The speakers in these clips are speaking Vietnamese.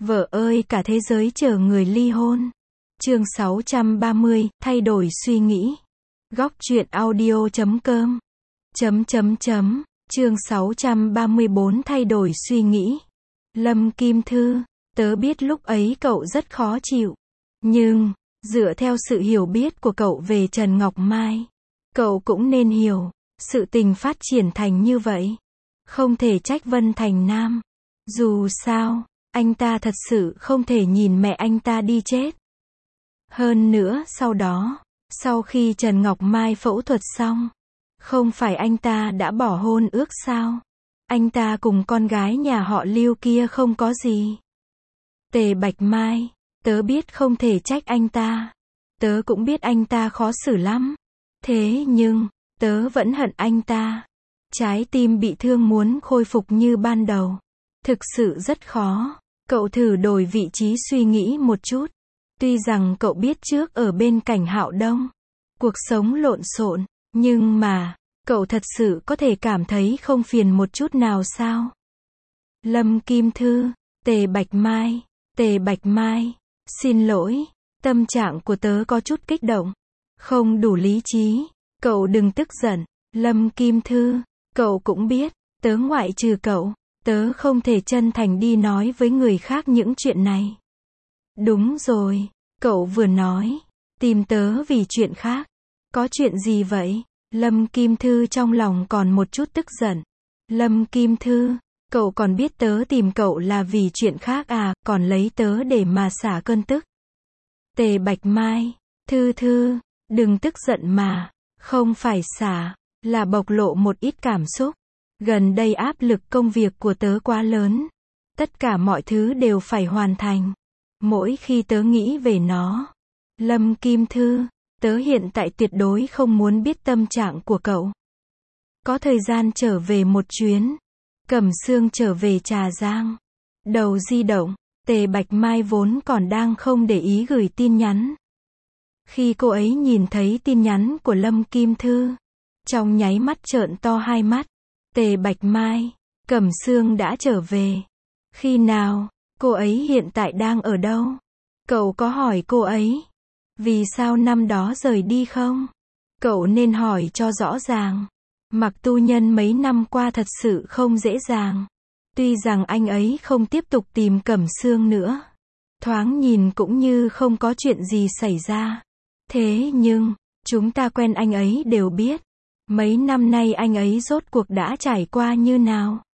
Vợ ơi, cả thế giới chờ người ly hôn. Chương 630, thay đổi suy nghĩ. Góc truyện audio.com. Chương 634, thay đổi suy nghĩ. Lâm Kim Thư, tớ biết lúc ấy cậu rất khó chịu. Nhưng, dựa theo sự hiểu biết của cậu về Trần Ngọc Mai, cậu cũng nên hiểu, sự tình phát triển thành như vậy. Không thể trách Vân Thành Nam. Dù sao, anh ta thật sự không thể nhìn mẹ anh ta đi chết. Hơn nữa sau đó, sau khi Trần Ngọc Mai phẫu thuật xong, không phải anh ta đã bỏ hôn ước sao? Anh ta cùng con gái nhà họ Lưu kia không có gì. Tề Bạch Mai, tớ biết không thể trách anh ta. Tớ cũng biết anh ta khó xử lắm. Thế nhưng, tớ vẫn hận anh ta. Trái tim bị thương muốn khôi phục như ban đầu. Thực sự rất khó. Cậu thử đổi vị trí suy nghĩ một chút. Tuy rằng cậu biết trước ở bên cạnh Hạo Đông, cuộc sống lộn xộn, nhưng mà, cậu thật sự có thể cảm thấy không phiền một chút nào sao? Lâm Kim Thư, Tề Bạch Mai, xin lỗi, tâm trạng của tớ có chút kích động, không đủ lý trí, cậu đừng tức giận. Lâm Kim Thư, cậu cũng biết, tớ ngoại trừ cậu, tớ không thể chân thành đi nói với người khác những chuyện này. Đúng rồi, cậu vừa nói, tìm tớ vì chuyện khác. Có chuyện gì vậy? Lâm Kim Thư trong lòng còn một chút tức giận. Lâm Kim Thư, cậu còn biết tớ tìm cậu là vì chuyện khác à, còn lấy tớ để mà xả cơn tức. Tề Bạch Mai, Thư, đừng tức giận mà, không phải xả, là bộc lộ một ít cảm xúc. Gần đây áp lực công việc của tớ quá lớn. Tất cả mọi thứ đều phải hoàn thành. Mỗi khi tớ nghĩ về nó. Lâm Kim Thư, tớ hiện tại tuyệt đối không muốn biết tâm trạng của cậu. Có thời gian trở về một chuyến. Cẩm Sương trở về Trà Giang. Đầu di động, Tề Bạch Mai vốn còn đang không để ý gửi tin nhắn. Khi cô ấy nhìn thấy tin nhắn của Lâm Kim Thư, trong nháy mắt trợn to hai mắt. Tề Bạch Mai, Cẩm Sương đã trở về. Khi nào? Cô ấy hiện tại đang ở đâu? Cậu có hỏi cô ấy vì sao năm đó rời đi không? Cậu nên hỏi cho rõ ràng. Mạc Tu Nhân mấy năm qua thật sự không dễ dàng. Tuy rằng anh ấy không tiếp tục tìm Cẩm Sương nữa. Thoáng nhìn cũng như không có chuyện gì xảy ra. Thế nhưng, chúng ta quen anh ấy đều biết. Mấy năm nay anh ấy rốt cuộc đã trải qua như nào?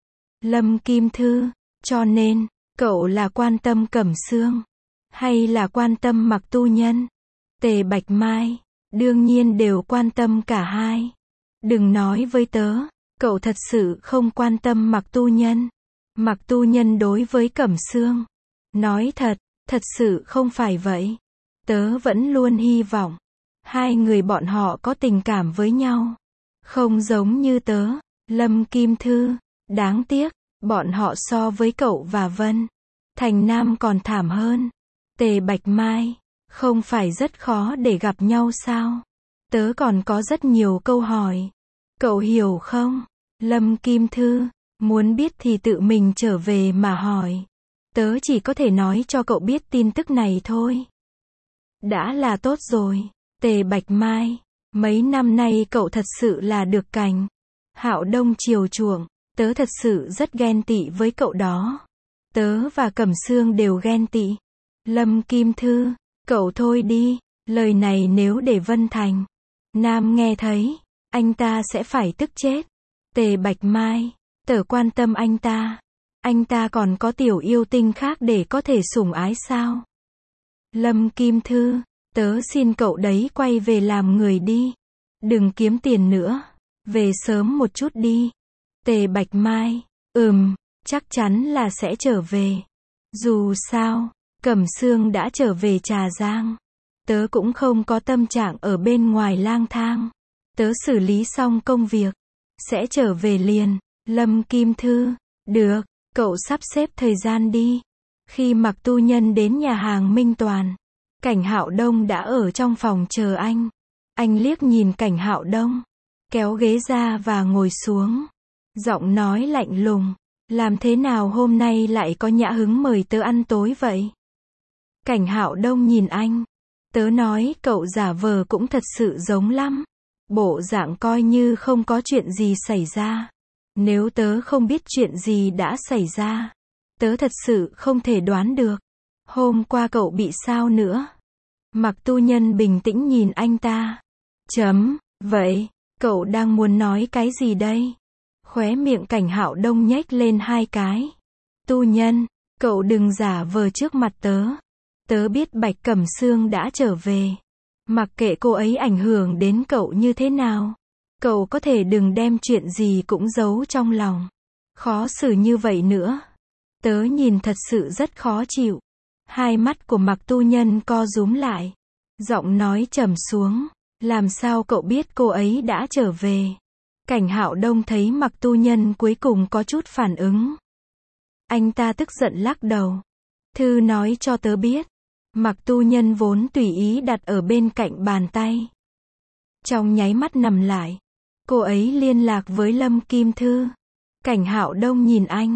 Lâm Kim Thư, cho nên, cậu là quan tâm Cẩm Sương, hay là quan tâm Mạc Tu Nhân? Tề Bạch Mai, đương nhiên đều quan tâm cả hai. Đừng nói với tớ, cậu thật sự không quan tâm Mạc Tu Nhân. Mạc Tu Nhân đối với Cẩm Sương, nói thật sự không phải vậy. Tớ vẫn luôn hy vọng, hai người bọn họ có tình cảm với nhau. Không giống như tớ, Lâm Kim Thư, đáng tiếc, bọn họ so với cậu và Vân Thành Nam còn thảm hơn. Tề Bạch Mai, không phải rất khó để gặp nhau sao? Tớ còn có rất nhiều câu hỏi. Cậu hiểu không? Lâm Kim Thư, muốn biết thì tự mình trở về mà hỏi. Tớ chỉ có thể nói cho cậu biết tin tức này thôi. Đã là tốt rồi. Tề Bạch Mai, mấy năm nay cậu thật sự là được cảnh Hạo Đông chiều chuộng. Tớ thật sự rất ghen tị với cậu đó. Tớ và Cẩm Sương đều ghen tị. Lâm Kim Thư, cậu thôi đi. Lời này nếu để Vân Thành Nam nghe thấy, anh ta sẽ phải tức chết. Tề Bạch Mai, tớ quan tâm anh ta. Anh ta còn có tiểu yêu tinh khác để có thể sủng ái sao? Lâm Kim Thư, tớ xin cậu đấy quay về làm người đi. Đừng kiếm tiền nữa. Về sớm một chút đi. Tề Bạch Mai, chắc chắn là sẽ trở về. Dù sao, Cẩm Sương đã trở về Trà Giang. Tớ cũng không có tâm trạng ở bên ngoài lang thang. Tớ xử lý xong công việc, sẽ trở về liền. Lâm Kim Thư, được, cậu sắp xếp thời gian đi. Khi Mạc Tu Nhân đến nhà hàng Minh Toàn, Cảnh Hạo Đông đã ở trong phòng chờ anh. Anh liếc nhìn Cảnh Hạo Đông, kéo ghế ra và ngồi xuống. Giọng nói lạnh lùng, Làm thế nào hôm nay lại có nhã hứng mời tớ ăn tối vậy? Cảnh Hạo Đông nhìn anh. Tớ nói cậu giả vờ cũng thật sự giống lắm. Bộ dạng coi như không có chuyện gì xảy ra. Nếu tớ không biết chuyện gì đã xảy ra, tớ thật sự không thể đoán được. Hôm qua cậu bị sao nữa? Mạc Tu Nhân bình tĩnh nhìn anh ta. Vậy, cậu đang muốn nói cái gì đây? Khóe miệng Cảnh Hạo Đông nhếch lên 2 cái. Tu Nhân, cậu đừng giả vờ trước mặt tớ. Tớ biết Bạch Cẩm Sương đã trở về. Mặc kệ cô ấy ảnh hưởng đến cậu như thế nào, cậu có thể đừng đem chuyện gì cũng giấu trong lòng. Khó xử như vậy nữa. Tớ nhìn thật sự rất khó chịu. Hai mắt của Mạc Tu Nhân co rúm lại. Giọng nói trầm xuống. Làm sao cậu biết cô ấy đã trở về? Cảnh Hạo Đông thấy Mạc Tu Nhân cuối cùng có chút phản ứng. Anh ta tức giận lắc đầu. Thư nói cho tớ biết. Mạc Tu Nhân vốn tùy ý đặt ở bên cạnh bàn tay. Trong nháy mắt nằm lại. Cô ấy liên lạc với Lâm Kim Thư. Cảnh Hạo Đông nhìn anh.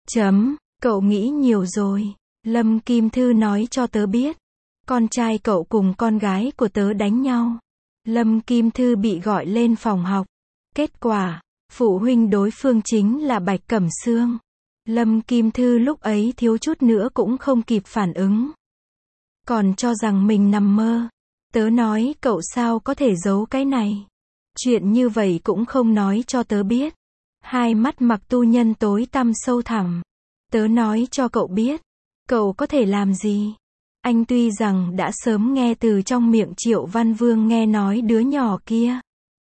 Cậu nghĩ nhiều rồi. Lâm Kim Thư nói cho tớ biết. Con trai cậu cùng con gái của tớ đánh nhau. Lâm Kim Thư bị gọi lên phòng học. Kết quả, phụ huynh đối phương chính là Bạch Cẩm Sương. Lâm Kim Thư lúc ấy thiếu chút nữa cũng không kịp phản ứng. Còn cho rằng mình nằm mơ. Tớ nói cậu sao có thể giấu cái này. Chuyện như vậy cũng không nói cho tớ biết. Hai mắt Mạc Tu Nhân tối tăm sâu thẳm. Tớ nói cho cậu biết. Cậu có thể làm gì? Anh tuy rằng đã sớm nghe từ trong miệng Triệu Văn Vương nghe nói đứa nhỏ kia.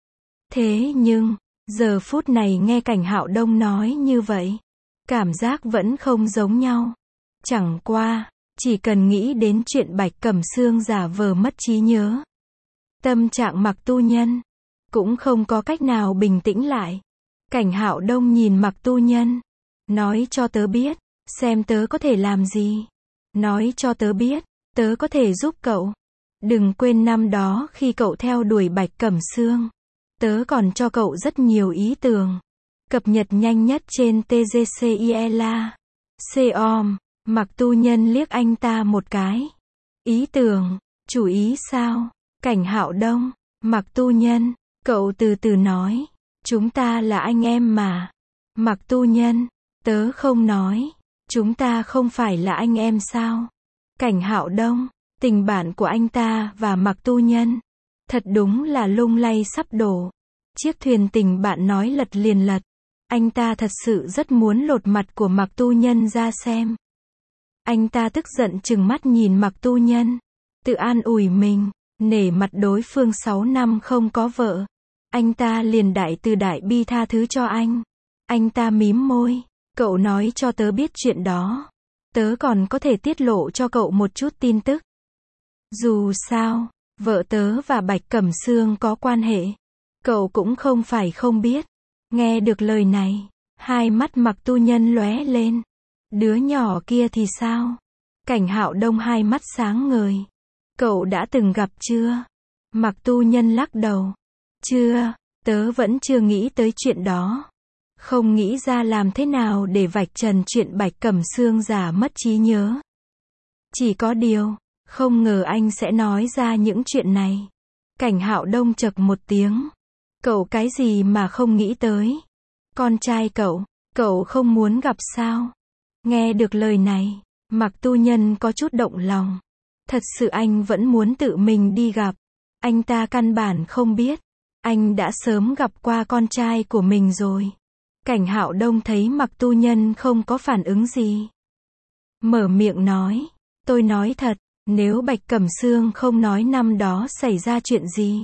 Thế nhưng, giờ phút này nghe Cảnh Hạo Đông nói như vậy. Cảm giác vẫn không giống nhau. Chẳng qua, chỉ cần nghĩ đến chuyện Bạch Cẩm Sương giả vờ mất trí nhớ. Tâm trạng Mạc Tu Nhân cũng không có cách nào bình tĩnh lại. Cảnh Hạo Đông nhìn Mạc Tu Nhân. Nói cho tớ biết, xem tớ có thể làm gì. Nói cho tớ biết, tớ có thể giúp cậu. Đừng quên năm đó khi cậu theo đuổi Bạch Cẩm Sương. Tớ còn cho cậu rất nhiều ý tưởng. Cập nhật nhanh nhất trên TGCIELA. COM. Mạc Tu Nhân liếc anh ta một cái. Ý tưởng, chủ ý sao? Cảnh Hạo Đông. Mạc Tu Nhân, cậu từ từ nói. Chúng ta là anh em mà. Mạc Tu Nhân, tớ không nói. Chúng ta không phải là anh em sao? Cảnh Hạo Đông, tình bạn của anh ta và Mạc Tu Nhân thật đúng là lung lay sắp đổ. Chiếc thuyền tình bạn nói lật liền lật. Anh ta thật sự rất muốn lột mặt của Mạc Tu Nhân ra xem. Anh ta tức giận trừng mắt nhìn Mạc Tu Nhân. Tự an ủi mình, nể mặt đối phương 6 năm không có vợ. Anh ta liền đại từ đại bi tha thứ cho anh. Anh ta mím môi. Cậu nói cho tớ biết chuyện đó. Tớ còn có thể tiết lộ cho cậu một chút tin tức. Dù sao, vợ tớ và Bạch Cẩm Sương có quan hệ. Cậu cũng không phải không biết. Nghe được lời này, hai mắt Mạc Tu Nhân lóe lên. Đứa nhỏ kia thì sao? Cảnh Hạo Đông hai mắt sáng ngời. Cậu đã từng gặp chưa? Mạc Tu Nhân lắc đầu. Chưa, tớ vẫn chưa nghĩ tới chuyện đó. Không nghĩ ra làm thế nào để vạch trần chuyện Bạch Cẩm Sương giả mất trí nhớ. Chỉ có điều, không ngờ anh sẽ nói ra những chuyện này. Cảnh Hạo Đông chậc một tiếng. Cậu cái gì mà không nghĩ tới? Con trai cậu không muốn gặp sao? Nghe được lời này, Mạc Tu Nhân có chút động lòng. Thật sự anh vẫn muốn tự mình đi gặp. Anh ta căn bản không biết. Anh đã sớm gặp qua con trai của mình rồi. Cảnh Hạo Đông thấy Mạc Tu Nhân không có phản ứng gì. Mở miệng nói. Tôi nói thật, nếu Bạch Cẩm Sương không nói năm đó xảy ra chuyện gì.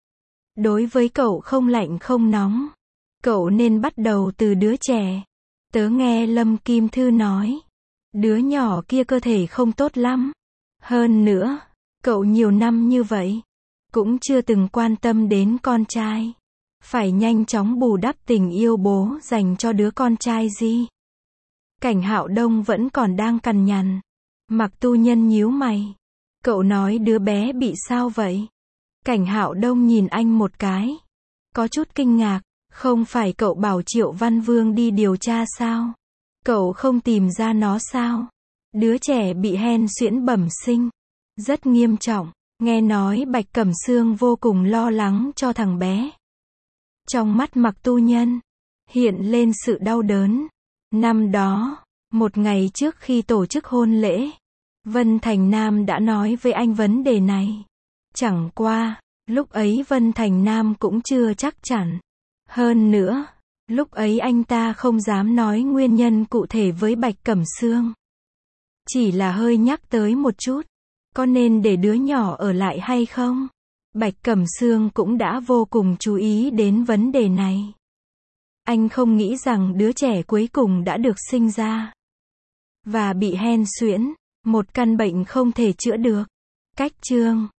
Đối với cậu không lạnh không nóng. Cậu nên bắt đầu từ đứa trẻ. Tớ nghe Lâm Kim Thư nói. Đứa nhỏ kia cơ thể không tốt lắm. Hơn nữa, cậu nhiều năm như vậy. Cũng chưa từng quan tâm đến con trai. Phải nhanh chóng bù đắp tình yêu bố dành cho đứa con trai gì. Cảnh Hạo Đông vẫn còn đang cằn nhằn. Mạc Tu Nhân nhíu mày. Cậu nói đứa bé bị sao vậy? Cảnh Hạo Đông nhìn anh một cái. Có chút kinh ngạc. Không phải cậu bảo Triệu Văn Vương đi điều tra sao? Cậu không tìm ra nó sao? Đứa trẻ bị hen suyễn bẩm sinh. Rất nghiêm trọng. Nghe nói Bạch Cẩm Sương vô cùng lo lắng cho thằng bé. Trong mắt Mặc Tu Nhân hiện lên sự đau đớn. Năm đó, một ngày trước khi tổ chức hôn lễ, Vân Thành Nam đã nói với anh vấn đề này. Chẳng qua, lúc ấy Vân Thành Nam cũng chưa chắc chắn. Hơn nữa, lúc ấy anh ta không dám nói nguyên nhân cụ thể với Bạch Cẩm Sương. Chỉ là hơi nhắc tới một chút. Có nên để đứa nhỏ ở lại hay không? Bạch Cẩm Sương cũng đã vô cùng chú ý đến vấn đề này. Anh không nghĩ rằng đứa trẻ cuối cùng đã được sinh ra và bị hen suyễn, một căn bệnh không thể chữa được. Cách chương